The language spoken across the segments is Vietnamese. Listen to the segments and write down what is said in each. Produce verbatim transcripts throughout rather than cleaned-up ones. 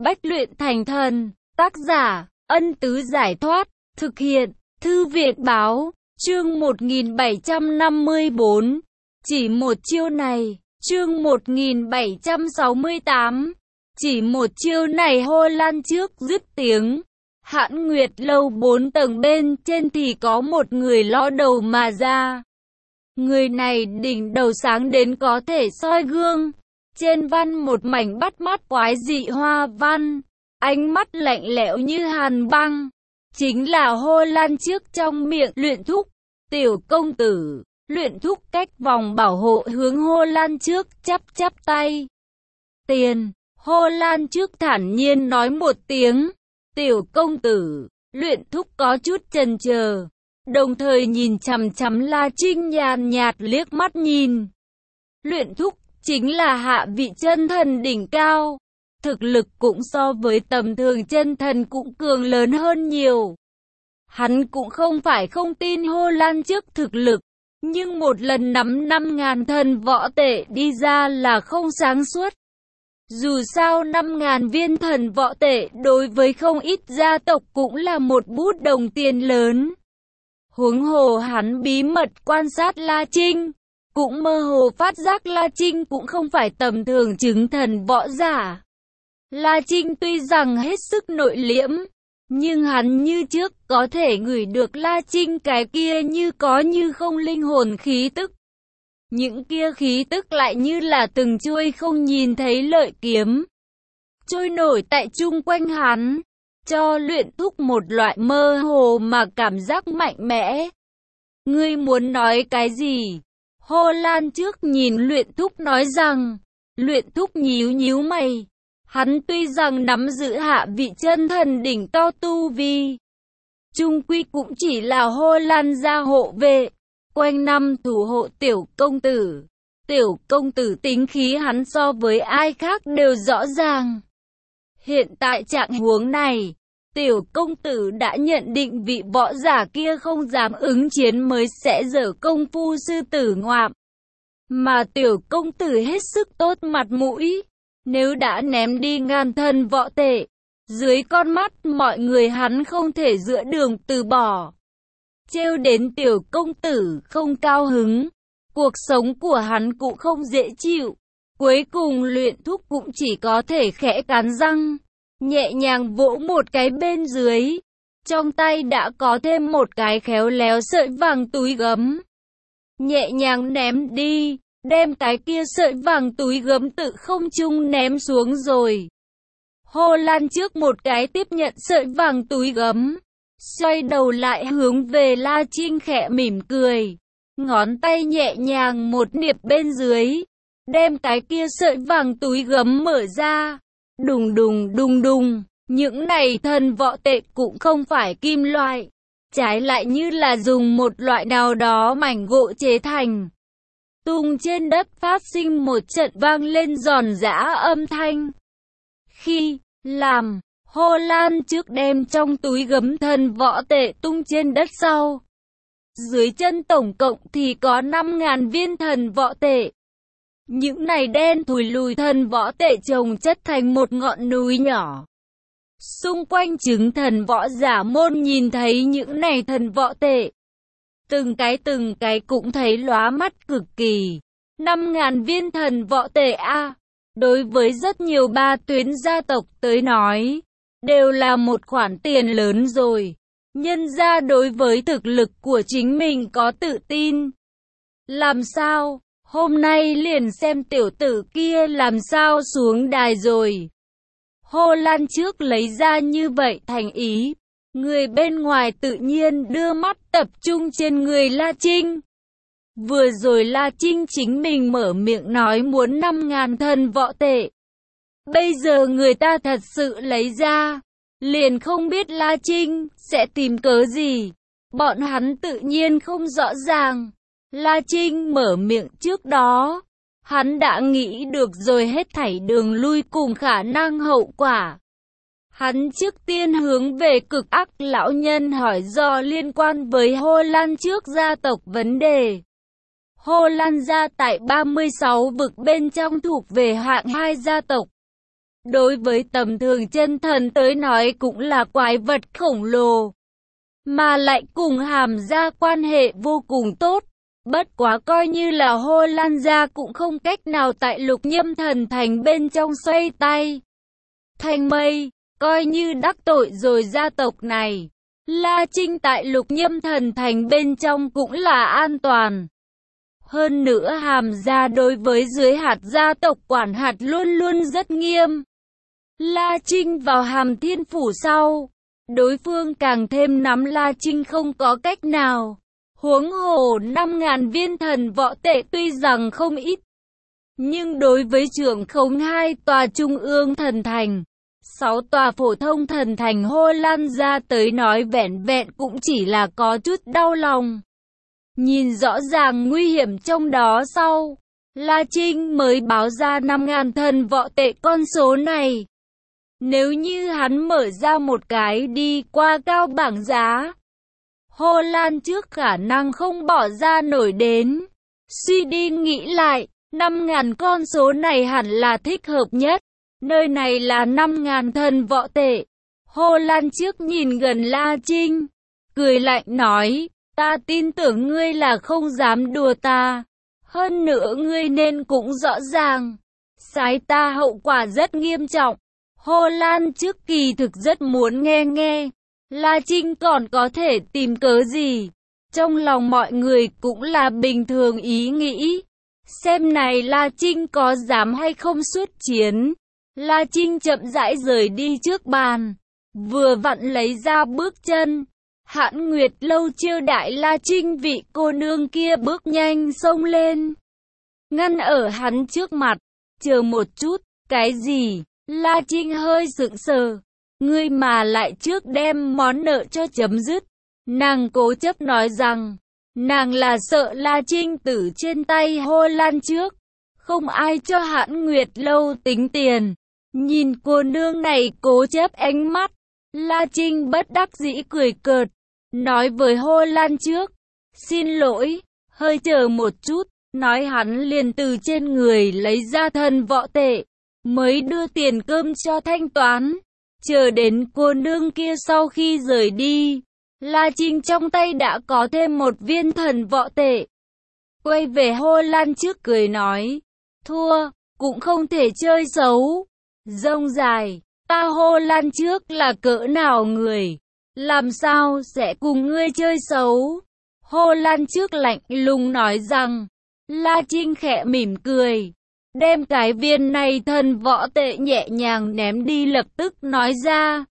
Bách luyện thành thần. Tác giả, Ân Tứ Giải Thoát. Thực hiện, Thư viện Báo. Chương một nghìn bảy trăm năm mươi bốn. Chỉ một chiêu này. Chương một nghìn bảy trăm sáu mươi tám. Chỉ một chiêu này. Hô Lan trước dứt tiếng. Hãn Nguyệt lâu bốn tầng bên trên thì có một người ló đầu mà ra. Người này đỉnh đầu sáng đến có thể soi gương. Trên văn một mảnh bắt mắt quái dị hoa văn. Ánh mắt lạnh lẽo như hàn băng. Chính là Hô Lan trước trong miệng luyện thúc. Tiểu công tử, luyện thúc cách vòng bảo hộ hướng Hô Lan trước chắp chắp tay. Tiền, Hô Lan trước thản nhiên nói một tiếng. Tiểu công tử, luyện thúc có chút chần chờ. Đồng thời nhìn chằm chằm La Trinh nhàn nhạt liếc mắt nhìn. Luyện thúc chính là hạ vị chân thần đỉnh cao. Thực lực cũng so với tầm thường chân thần cũng cường lớn hơn nhiều. Hắn cũng không phải không tin Hô Lan trước thực lực. Nhưng một lần nắm năm ngàn thần võ tệ đi ra là không sáng suốt. Dù sao năm ngàn viên thần võ tệ đối với không ít gia tộc cũng là một bút đồng tiền lớn. Huống hồ hắn bí mật quan sát La Trinh. Cũng mơ hồ phát giác La Trinh cũng không phải tầm thường chứng thần võ giả. La Trinh tuy rằng hết sức nội liễm, nhưng hắn như trước có thể ngửi được La Trinh cái kia như có như không linh hồn khí tức. Những kia khí tức lại như là từng chuôi không nhìn thấy lợi kiếm. Trôi nổi tại chung quanh hắn, cho luyện thúc một loại mơ hồ mà cảm giác mạnh mẽ. Ngươi muốn nói cái gì? Hô Lan trước nhìn luyện thúc nói rằng. Luyện thúc nhíu nhíu mày. Hắn tuy rằng nắm giữ hạ vị chân thần đỉnh cao tu vi, chung quy cũng chỉ là Hô Lan gia hộ vệ, quanh năm thủ hộ tiểu công tử. Tiểu công tử tính khí hắn so với ai khác đều rõ ràng. Hiện tại trạng huống này, tiểu công tử đã nhận định vị võ giả kia không dám ứng chiến mới sẽ dở công phu sư tử ngoạm. Mà tiểu công tử hết sức tốt mặt mũi. Nếu đã ném đi ngàn thần võ tệ, dưới con mắt mọi người hắn không thể giữa đường từ bỏ. Trêu đến tiểu công tử không cao hứng, cuộc sống của hắn cũng không dễ chịu. Cuối cùng luyện thúc cũng chỉ có thể khẽ cắn răng, nhẹ nhàng vỗ một cái bên dưới. Trong tay đã có thêm một cái khéo léo sợi vàng túi gấm. Nhẹ nhàng ném đi. Đem cái kia sợi vàng túi gấm tự không trung ném xuống rồi. Hô Lan trước một cái tiếp nhận sợi vàng túi gấm. Xoay đầu lại hướng về La Trinh khẽ mỉm cười. Ngón tay nhẹ nhàng một niệp bên dưới. Đem cái kia sợi vàng túi gấm mở ra. Đùng đùng đùng đùng. Những này thần võ tệ cũng không phải kim loại. Trái lại như là dùng một loại nào đó mảnh gỗ chế thành. Tung trên đất phát sinh một trận vang lên giòn giã âm thanh. Khi làm, Hô Lan trước đem trong túi gấm thần võ tệ tung trên đất sau. Dưới chân tổng cộng thì có năm ngàn viên thần võ tệ. Những này đen thùi lùi thần võ tệ chồng chất thành một ngọn núi nhỏ. Xung quanh chứng thần võ giả môn nhìn thấy những này thần võ tệ. Từng cái từng cái cũng thấy lóa mắt cực kỳ. Năm ngàn viên thần võ tệ a, đối với rất nhiều ba tuyến gia tộc tới nói, đều là một khoản tiền lớn rồi. Nhân ra đối với thực lực của chính mình có tự tin. Làm sao, hôm nay liền xem tiểu tử kia làm sao xuống đài rồi. Hô Lan trước lấy ra như vậy thành ý. Người bên ngoài tự nhiên đưa mắt tập trung trên người La Trinh. Vừa rồi La Trinh chính mình mở miệng nói muốn năm ngàn thần võ tệ. Bây giờ người ta thật sự lấy ra. Liền không biết La Trinh sẽ tìm cớ gì. Bọn hắn tự nhiên không rõ ràng. La Trinh mở miệng trước đó. Hắn đã nghĩ được rồi hết thảy đường lui cùng khả năng hậu quả. Hắn trước tiên hướng về cực ác lão nhân hỏi do liên quan với Hô Lan trước gia tộc vấn đề. Hô Lan gia tại ba mươi sáu vực bên trong thuộc về hạng hai gia tộc. đối với tầm thường chân thần tới nói cũng là quái vật khổng lồ, mà lại cùng Hàm gia quan hệ vô cùng tốt. Bất quá coi như là Hồ Lan gia cũng không cách nào tại Lục Nhâm Thần Thành bên trong xoay tay thành mây, coi như đắc tội rồi gia tộc này. La Trinh tại Lục Nhâm Thần Thành bên trong cũng là an toàn. Hơn nữa Hàm gia đối với dưới hạt gia tộc quản hạt luôn luôn rất nghiêm. La Trinh vào Hàm Thiên Phủ sau, đối phương càng thêm nắm La Trinh không có cách nào. Huống hồ năm ngàn viên thần võ tệ tuy rằng không ít, nhưng đối với trưởng khống hai tòa trung ương thần thành, sáu tòa phổ thông thần thành Hồ Lan gia tới nói vẹn vẹn cũng chỉ là có chút đau lòng. Nhìn rõ ràng nguy hiểm trong đó sau, La Trinh mới báo ra năm ngàn thần võ tệ con số này. Nếu như hắn mở ra một cái đi qua cao bảng giá, Hồ Lan trước khả năng không bỏ ra nổi đến. Suy đi nghĩ lại, năm ngàn con số này hẳn là thích hợp nhất. Nơi này là năm ngàn thần võ tệ. Hồ Lan trước nhìn gần La Trinh, cười lạnh nói, ta tin tưởng ngươi là không dám đùa ta. Hơn nữa ngươi nên cũng rõ ràng, sai ta hậu quả rất nghiêm trọng. Hồ Lan trước kỳ thực rất muốn nghe nghe La Trinh còn có thể tìm cớ gì. Trong lòng mọi người cũng là bình thường ý nghĩ, xem này La Trinh có dám hay không xuất chiến. La Trinh chậm rãi rời đi trước bàn, vừa vặn lấy ra bước chân. Hãn Nguyệt Lâu chiêu đại La Trinh, vị cô nương kia bước nhanh xông lên, ngăn ở hắn trước mặt. Chờ một chút, cái gì? La Trinh hơi sững sờ. Ngươi mà lại trước đem món nợ cho chấm dứt. Nàng cố chấp nói rằng, nàng là sợ La Trinh tử trên tay Hồ Lan trước, không ai cho Hãn Nguyệt Lâu tính tiền. Nhìn cô nương này cố chấp ánh mắt, La Trinh bất đắc dĩ cười cợt, nói với Hồ Lan trước, xin lỗi, hơi chờ một chút. Nói hắn liền từ trên người lấy ra thần võ tệ, mới đưa tiền cơm cho thanh toán. Chờ đến cô nương kia sau khi rời đi, La Trinh trong tay đã có thêm một viên thần võ tệ. Quay về Hồ Lan trước cười nói, thua, cũng không thể chơi xấu. Rông dài, ta Hồ Lan trước là cỡ nào người, làm sao sẽ cùng ngươi chơi xấu. Hồ Lan trước lạnh lùng nói rằng. La Trinh khẽ mỉm cười, đem cái viên này thần võ tệ nhẹ nhàng ném đi, lập tức nói ra,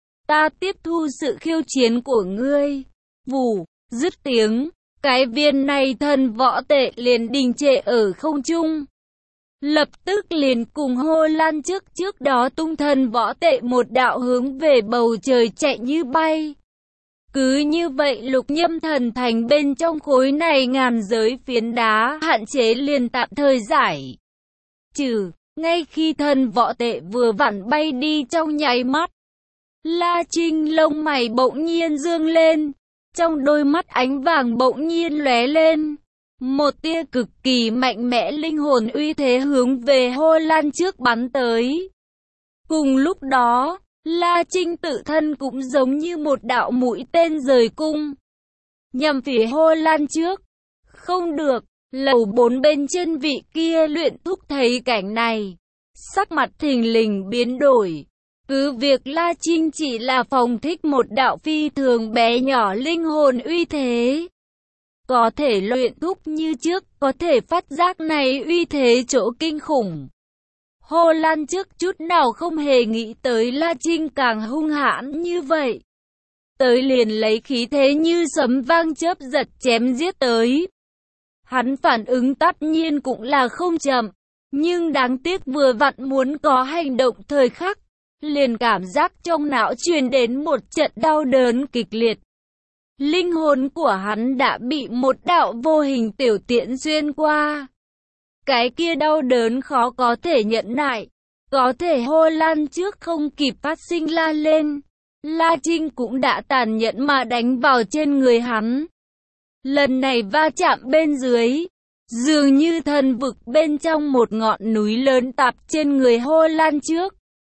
ta tiếp thu sự khiêu chiến của ngươi. Vù, dứt tiếng, cái viên này thần võ tệ liền đình trệ ở không trung. Lập tức liền cùng Hồ Lan trước trước đó tung thần võ tệ một đạo hướng về bầu trời chạy như bay. Cứ như vậy Lục Nhâm Thần Thành bên trong khối này ngàn giới phiến đá hạn chế liền tạm thời giải trừ. Ngay khi thần võ tệ vừa vặn bay đi trong nháy mắt, La Trinh lông mày bỗng nhiên dương lên, trong đôi mắt ánh vàng bỗng nhiên lóe lên. Một tia cực kỳ mạnh mẽ linh hồn uy thế hướng về Hồ Lan trước bắn tới. Cùng lúc đó, La Trinh tự thân cũng giống như một đạo mũi tên rời cung, nhằm phía Hồ Lan trước. Không được, lầu bốn bên trên vị kia luyện thúc thấy cảnh này, sắc mặt thình lình biến đổi. Cứ việc La Trinh chỉ là phóng thích một đạo phi thường bé nhỏ linh hồn uy thế, có thể luyện thúc như trước, có thể phát giác này uy thế chỗ kinh khủng. Hồ Lan trước chút nào không hề nghĩ tới La Trinh càng hung hãn như vậy. Tới liền lấy khí thế như sấm vang chớp giật chém giết tới. Hắn phản ứng tất nhiên cũng là không chậm, nhưng đáng tiếc vừa vặn muốn có hành động thời khắc, liền cảm giác trong não truyền đến một trận đau đớn kịch liệt. Linh hồn của hắn đã bị một đạo vô hình tiểu tiễn xuyên qua. Cái kia đau đớn khó có thể nhẫn nại, có thể Hồ Lan trước không kịp phát sinh la lên, La Trinh cũng đã tàn nhẫn mà đánh vào trên người hắn. Lần này va chạm bên dưới, dường như thần vực bên trong một ngọn núi lớn tạp trên người Hồ Lan trước.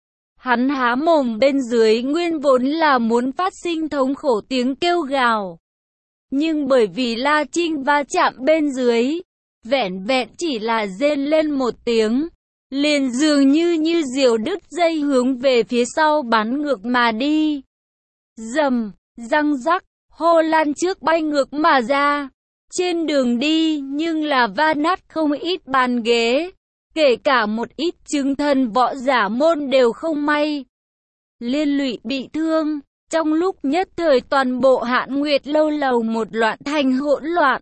Hắn há mồm bên dưới nguyên vốn là muốn phát sinh thống khổ tiếng kêu gào. Nhưng bởi vì La Trinh va chạm bên dưới, vẻn vẹn chỉ là rên lên một tiếng, liền dường như như diều đứt dây hướng về phía sau bắn ngược mà đi. Rầm, răng rắc, Hồ Lan trước bay ngược mà ra. Trên đường đi nhưng là va nát không ít bàn ghế, kể cả một ít chứng thần võ giả môn đều không may liên lụy bị thương. Trong lúc nhất thời toàn bộ Hãn Nguyệt lâu lầu một loạn thành hỗn loạn.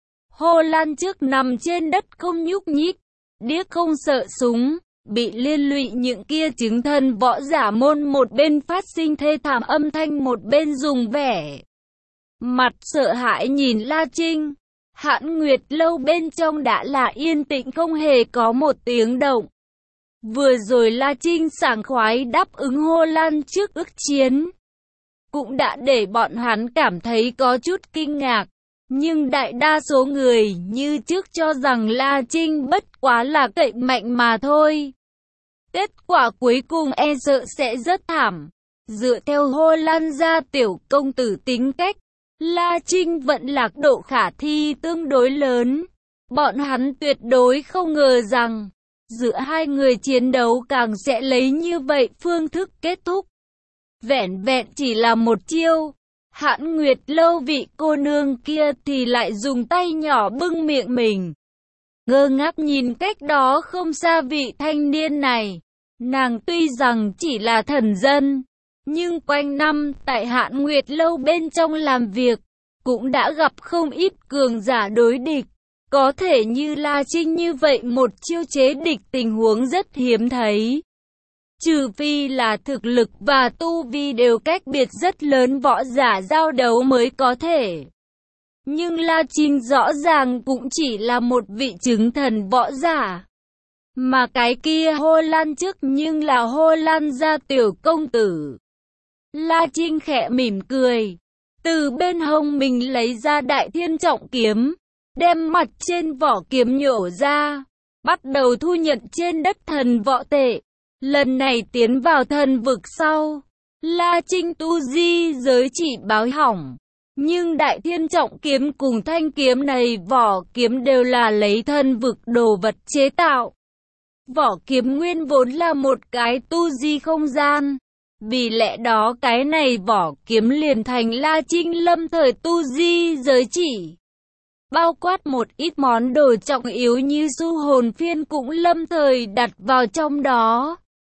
Hồ Lan trước nằm trên đất không nhúc nhích, điếc không sợ súng, bị liên lụy những kia chứng thần võ giả môn một bên phát sinh thê thảm âm thanh một bên dùng vẻ mặt sợ hãi nhìn La Trinh. Hãn Nguyệt lâu bên trong đã là yên tĩnh không hề có một tiếng động. Vừa rồi La Trinh sảng khoái đáp ứng Hồ Lan trước ức chiến, cũng đã để bọn hắn cảm thấy có chút kinh ngạc. Nhưng đại đa số người như trước cho rằng La Trinh bất quá là cậy mạnh mà thôi. Kết quả cuối cùng e sợ sẽ rất thảm. Dựa theo Hồ Lan gia tiểu công tử tính cách, La Trinh vận lạc độ khả thi tương đối lớn. Bọn hắn tuyệt đối không ngờ rằng giữa hai người chiến đấu càng sẽ lấy như vậy phương thức kết thúc. Vẻn vẹn chỉ là một chiêu, Hãn Nguyệt lâu vị cô nương kia thì lại dùng tay nhỏ bưng miệng mình, ngơ ngác nhìn cách đó không xa vị thanh niên này. Nàng tuy rằng chỉ là thần dân, nhưng quanh năm tại Hãn Nguyệt lâu bên trong làm việc, cũng đã gặp không ít cường giả đối địch. Có thể như La Trinh như vậy một chiêu chế địch tình huống rất hiếm thấy. Trừ phi là thực lực và tu vi đều cách biệt rất lớn võ giả giao đấu mới có thể. Nhưng La Trinh rõ ràng cũng chỉ là một vị chứng thần võ giả. Mà cái kia Hồ Lan trước nhưng là Hồ Lan gia tiểu công tử. La Trinh khẽ mỉm cười, từ bên hông mình lấy ra Đại Thiên Trọng Kiếm, đem mặt trên vỏ kiếm nhổ ra, bắt đầu thu nhận trên đất thần võ tệ. Lần này tiến vào thần vực sau, La Trinh tu di giới chỉ báo hỏng. Nhưng Đại Thiên Trọng Kiếm cùng thanh kiếm này vỏ kiếm đều là lấy thần vực đồ vật chế tạo. Vỏ kiếm nguyên vốn là một cái tu di không gian. Vì lẽ đó cái này vỏ kiếm liền thành La Trinh lâm thời tu di giới chỉ. Bao quát một ít món đồ trọng yếu như du hồn phiên cũng lâm thời đặt vào trong đó.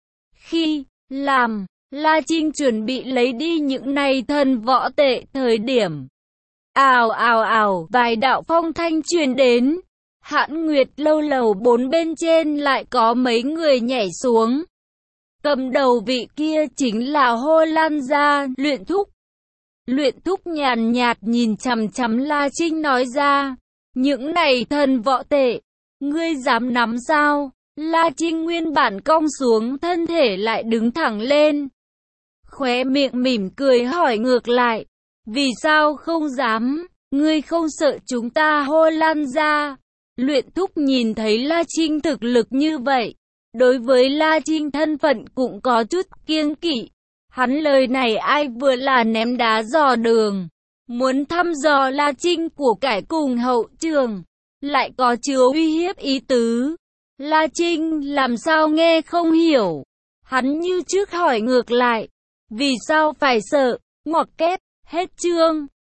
Khi làm La Trinh chuẩn bị lấy đi những này thần võ tệ thời điểm, ào ào ào, vài đạo phong thanh truyền đến. Hãn Nguyệt lâu lầu bốn bên trên lại có mấy người nhảy xuống. Cầm đầu vị kia chính là Hồ Lan gia Luyện Thúc. Luyện Thúc nhàn nhạt nhìn chằm chằm La Trinh nói ra, những này thần võ tệ, ngươi dám nắm sao? La Trinh nguyên bản cong xuống thân thể lại đứng thẳng lên. Khóe miệng mỉm cười hỏi ngược lại, vì sao không dám, ngươi không sợ chúng ta Hồ Lan gia? Luyện Thúc nhìn thấy La Trinh thực lực như vậy, đối với La Trinh thân phận cũng có chút kiêng kỵ. Hắn lời này ai vừa là ném đá dò đường, muốn thăm dò La Trinh của cải cùng hậu trường, lại có chứa uy hiếp ý tứ. La Trinh làm sao nghe không hiểu. Hắn như trước hỏi ngược lại, vì sao phải sợ? Ngoặc kép, hết chương.